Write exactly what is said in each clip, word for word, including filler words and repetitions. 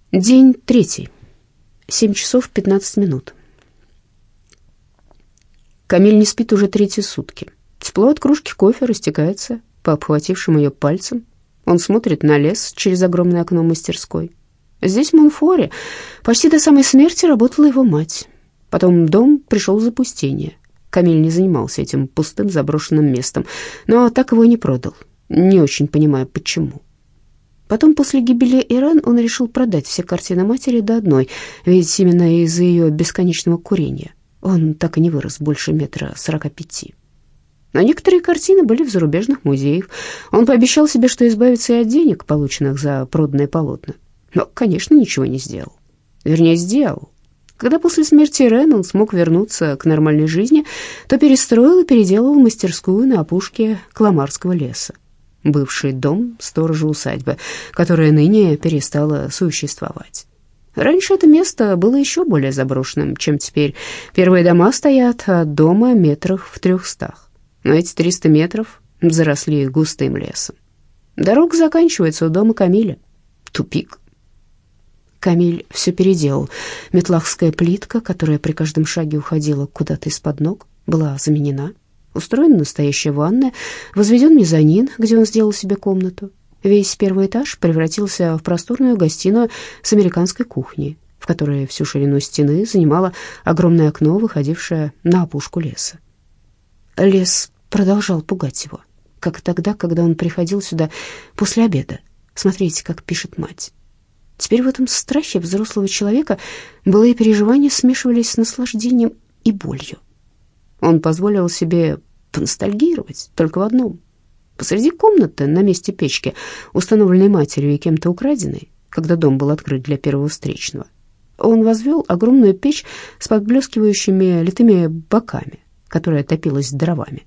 День третий. Семь часов пятнадцать минут. Камиль не спит уже третьи сутки. Тепло от кружки кофе растекается по обхватившим ее пальцам. Он смотрит на лес через огромное окно мастерской. Здесь, в Монфоре, почти до самой смерти работала его мать. Потом дом пришел в запустение. Камиль не занимался этим пустым заброшенным местом, но так его и не продал, не очень понимая, почему. Потом, после гибели Ирен, он решил продать все картины матери до одной, ведь именно из-за ее бесконечного курения он так и не вырос больше метра сорока пяти. Но некоторые картины были в зарубежных музеях. Он пообещал себе, что избавится и от денег, полученных за проданные полотна. Но, конечно, ничего не сделал. Вернее, сделал. Когда после смерти Ирен он смог вернуться к нормальной жизни, то перестроил и переделал мастерскую на опушке Кламарского леса. Бывший дом сторожа усадьбы, которая ныне перестала существовать. Раньше это место было еще более заброшенным, чем теперь. Первые дома стоят от дома метрах в трехстах. Но эти триста метров заросли густым лесом. Дорога заканчивается у дома Камиля. Тупик. Камиль все переделал. Метлахская плитка, которая при каждом шаге уходила куда-то из-под ног, была заменена. Устроена настоящая ванная, возведен мезонин, где он сделал себе комнату. Весь первый этаж превратился в просторную гостиную с американской кухней, в которой всю ширину стены занимало огромное окно, выходившее на опушку леса. Лес продолжал пугать его, как и тогда, когда он приходил сюда после обеда. Смотрите, как пишет мать. Теперь в этом страхе взрослого человека былые переживания смешивались с наслаждением и болью. Он позволил себе поностальгировать только в одном. Посреди комнаты, на месте печки, установленной матерью и кем-то украденной, когда дом был открыт для первого встречного, он возвел огромную печь с подблескивающими литыми боками, которая топилась дровами.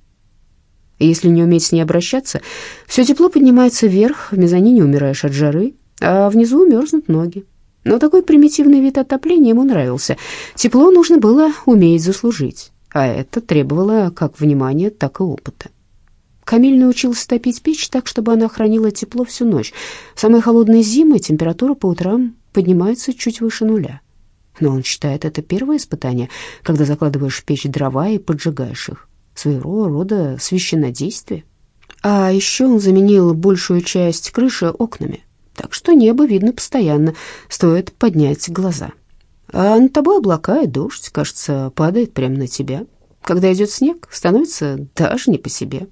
И если не уметь с ней обращаться, все тепло поднимается вверх, в мезонине умираешь от жары, а внизу мерзнут ноги. Но такой примитивный вид отопления ему нравился. Тепло нужно было уметь заслужить, а это требовало как внимания, так и опыта. Камиль научился топить печь так, чтобы она хранила тепло всю ночь. В самые холодные зимы температура по утрам поднимается чуть выше нуля. Но он считает это первое испытание, когда закладываешь в печь дрова и поджигаешь их. Своего рода священнодействие. А еще он заменил большую часть крыши окнами, так что небо видно постоянно, стоит поднять глаза. А над тобой облака и дождь, кажется, падает прямо на тебя. Когда идет снег, становится даже не по себе.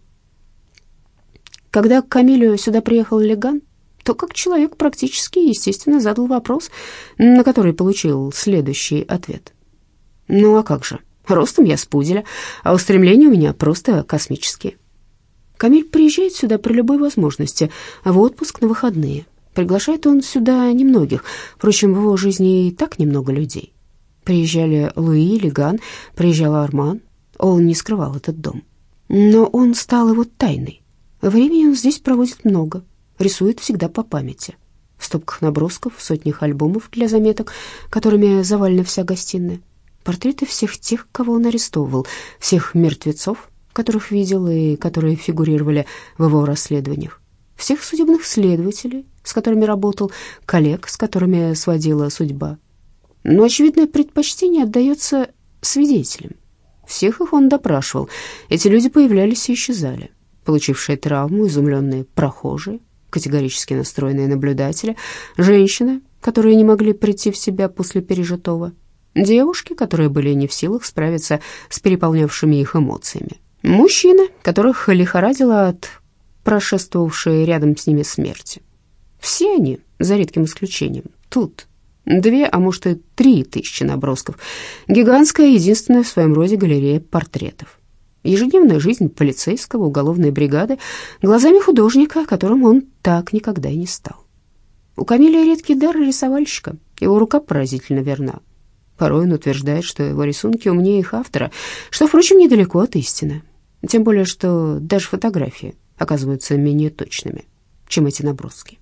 Когда к Камилю сюда приехал Леган, то как человек практически естественно задал вопрос, на который получил следующий ответ. Ну а как же? Ростом я с пуделя, а устремления у меня просто космические. Камиль приезжает сюда при любой возможности, в отпуск на выходные. Приглашает он сюда немногих, впрочем, в его жизни и так немного людей. Приезжали Луи, Леган, приезжал Арман. Он не скрывал этот дом. Но он стал его тайной. Времени он здесь проводит много, рисует всегда по памяти. В стопках набросков, в сотнях альбомов для заметок, которыми завалена вся гостиная. Портреты всех тех, кого он арестовывал, всех мертвецов, которых видел и которые фигурировали в его расследованиях, всех судебных следователей, с которыми работал, коллег, с которыми сводила судьба. Но очевидное предпочтение отдается свидетелям. Всех их он допрашивал. Эти люди появлялись и исчезали. Получившие травму, изумленные прохожие, категорически настроенные наблюдатели, женщины, которые не могли прийти в себя после пережитого, девушки, которые были не в силах справиться с переполнявшими их эмоциями, мужчины, которых лихорадило от прошествовавшей рядом с ними смерти. Все они, за редким исключением, тут. Две, а может и три тысячи набросков. Гигантская, единственная в своем роде галерея портретов. Ежедневная жизнь полицейского, уголовной бригады глазами художника, которым он так никогда и не стал. У Камиля редкий дар рисовальщика, его рука поразительно верна. Порой он утверждает, что его рисунки умнее их автора, что, впрочем, недалеко от истины. Тем более, что даже фотографии оказываются менее точными, чем эти наброски.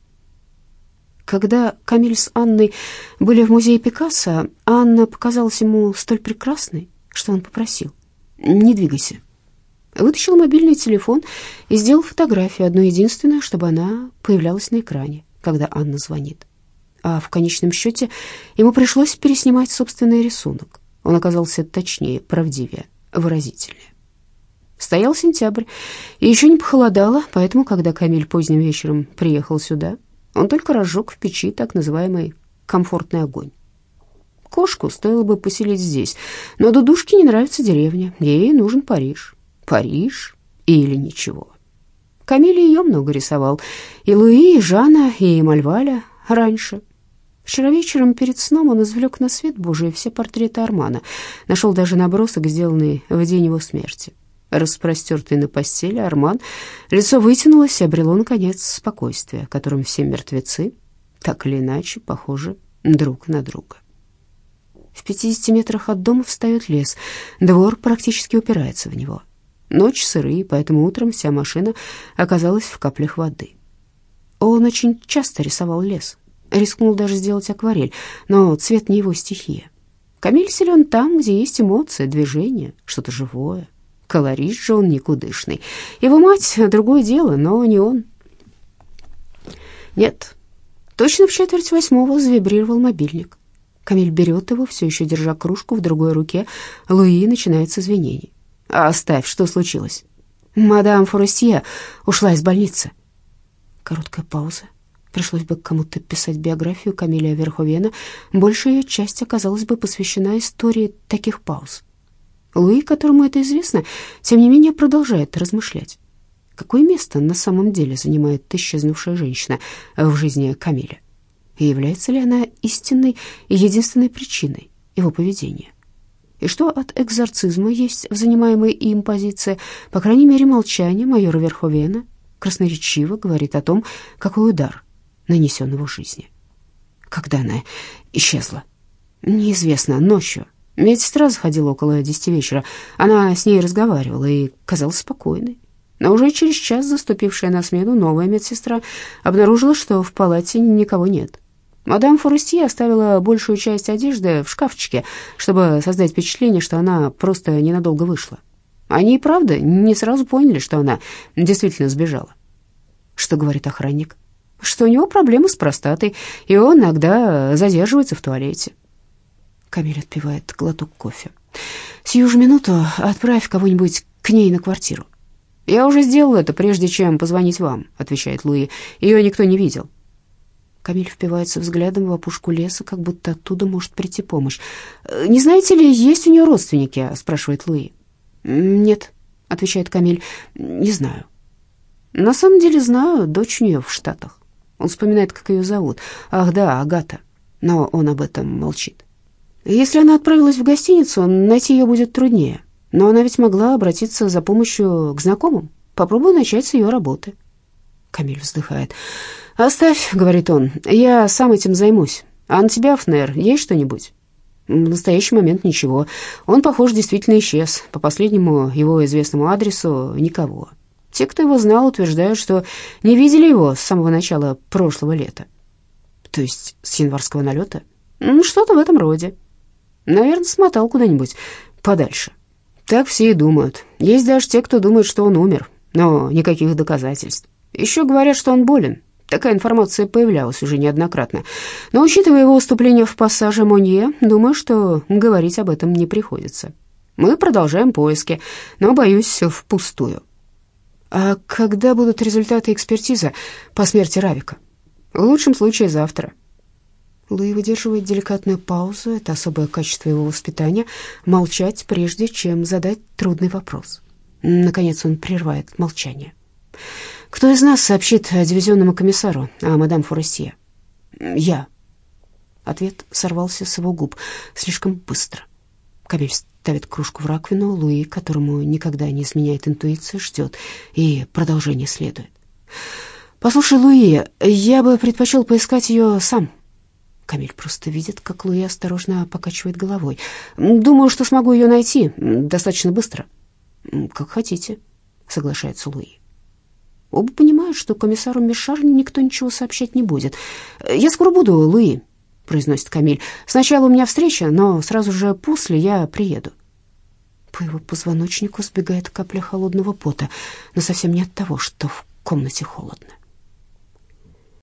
Когда Камиль с Анной были в музее Пикассо, Анна показалась ему столь прекрасной, что он попросил: «Не двигайся». Вытащил мобильный телефон и сделал фотографию, одну единственную, чтобы она появлялась на экране, когда Анна звонит. а в конечном счете ему пришлось переснимать собственный рисунок. Он оказался точнее, правдивее, выразительнее. Стоял сентябрь, и еще не похолодало, поэтому, когда Камиль поздним вечером приехал сюда, он только разжег в печи так называемый комфортный огонь. Кошку стоило бы поселить здесь, но Дудушке не нравится деревня, ей нужен Париж. Париж или ничего. Камиль ее много рисовал, и Луи, и Жанна, и Мальваля раньше. Вчера вечером перед сном он извлек на свет Божий все портреты Армана, нашел даже набросок, сделанный в день его смерти. Распростертый на постели Арман, лицо вытянулось и обрело, наконец, спокойствие, которым все мертвецы так или иначе похожи друг на друга. В пятидесяти метрах от дома встает лес, двор практически упирается в него. Ночь сырые, поэтому утром вся машина оказалась в каплях воды. Он очень часто рисовал лес, рискнул даже сделать акварель, но цвет не его стихия. Камиль силен там, где есть эмоции, движение, что-то живое. Колорист же он никудышный. Его мать — другое дело, но не он. Нет, точно в четверть восьмого завибрировал мобильник. Камиль берет его, все еще держа кружку в другой руке. Луи начинает с извинений. «Оставь, что случилось?» «Мадам Форестье ушла из больницы». Короткая пауза. Пришлось бы кому-то писать биографию Камиля Верховена. Большая часть оказалась бы посвящена истории таких пауз. Луи, которому это известно, тем не менее продолжает размышлять. Какое место на самом деле занимает исчезнувшая женщина в жизни Камиля? И является ли она истинной и единственной причиной его поведения? И что от экзорцизма есть в занимаемой им позиции? По крайней мере, молчание майора Верховена красноречиво говорит о том, какой удар нанесен его жизни. Когда она исчезла? Неизвестно, ночью. Медсестра заходила около десяти вечера. Она с ней разговаривала и казалась спокойной. Но уже через час заступившая на смену новая медсестра обнаружила, что в палате никого нет. Мадам Форестье оставила большую часть одежды в шкафчике, чтобы создать впечатление, что она просто ненадолго вышла. Они и правда не сразу поняли, что она действительно сбежала. Что говорит охранник? Что у него проблемы с простатой, и он иногда задерживается в туалете. Камиль отпивает глоток кофе. «Сию же минуту отправь кого-нибудь к ней на квартиру». «Я уже сделал это, прежде чем позвонить вам», — отвечает Луи. «Ее никто не видел». Камиль впивается взглядом в опушку леса, как будто оттуда может прийти помощь. «Не знаете ли, есть у нее родственники?» — спрашивает Луи. «Нет», — отвечает Камиль, — «не знаю». «На самом деле знаю, дочь у нее в Штатах». Он вспоминает, как ее зовут. «Ах да, Агата». Но он об этом молчит. Если она отправилась в гостиницу, найти ее будет труднее. Но она ведь могла обратиться за помощью к знакомым. Попробую начать с ее работы. Камиль вздыхает. «Оставь», — говорит он, — «я сам этим займусь. А на тебя, Фнер, есть что-нибудь?» В настоящий момент ничего. Он, похоже, действительно исчез. По последнему его известному адресу никого. Те, кто его знал, утверждают, что не видели его с самого начала прошлого лета. То есть с январского налета? Что-то в этом роде. Наверное, смотал куда-нибудь подальше. Так все и думают. Есть даже те, кто думает, что он умер, но никаких доказательств. Еще говорят, что он болен. Такая информация появлялась уже неоднократно. Но, учитывая его выступление в пассаже Монье, думаю, что говорить об этом не приходится. Мы продолжаем поиски, но, боюсь, впустую. А когда будут результаты экспертизы по смерти Равика? В лучшем случае завтра. Луи выдерживает деликатную паузу. Это особое качество его воспитания — молчать, прежде чем задать трудный вопрос. Наконец он прерывает молчание. «Кто из нас сообщит дивизионному комиссару о мадам Форестье?» «Я». Ответ сорвался с его губ слишком быстро. Камиль ставит кружку в раковину. Луи, которому никогда не изменяет интуиция, ждет, и продолжение следует. «Послушай, Луи, я бы предпочел поискать ее сам». Камиль просто видит, как Луи осторожно покачивает головой. «Думаю, что смогу ее найти достаточно быстро». «Как хотите», — соглашается Луи. Оба понимают, что комиссару Мишар никто ничего сообщать не будет. «Я скоро буду, Луи», — произносит Камиль. «Сначала у меня встреча, но сразу же после я приеду». По его позвоночнику сбегает капля холодного пота, но совсем не от того, что в комнате холодно.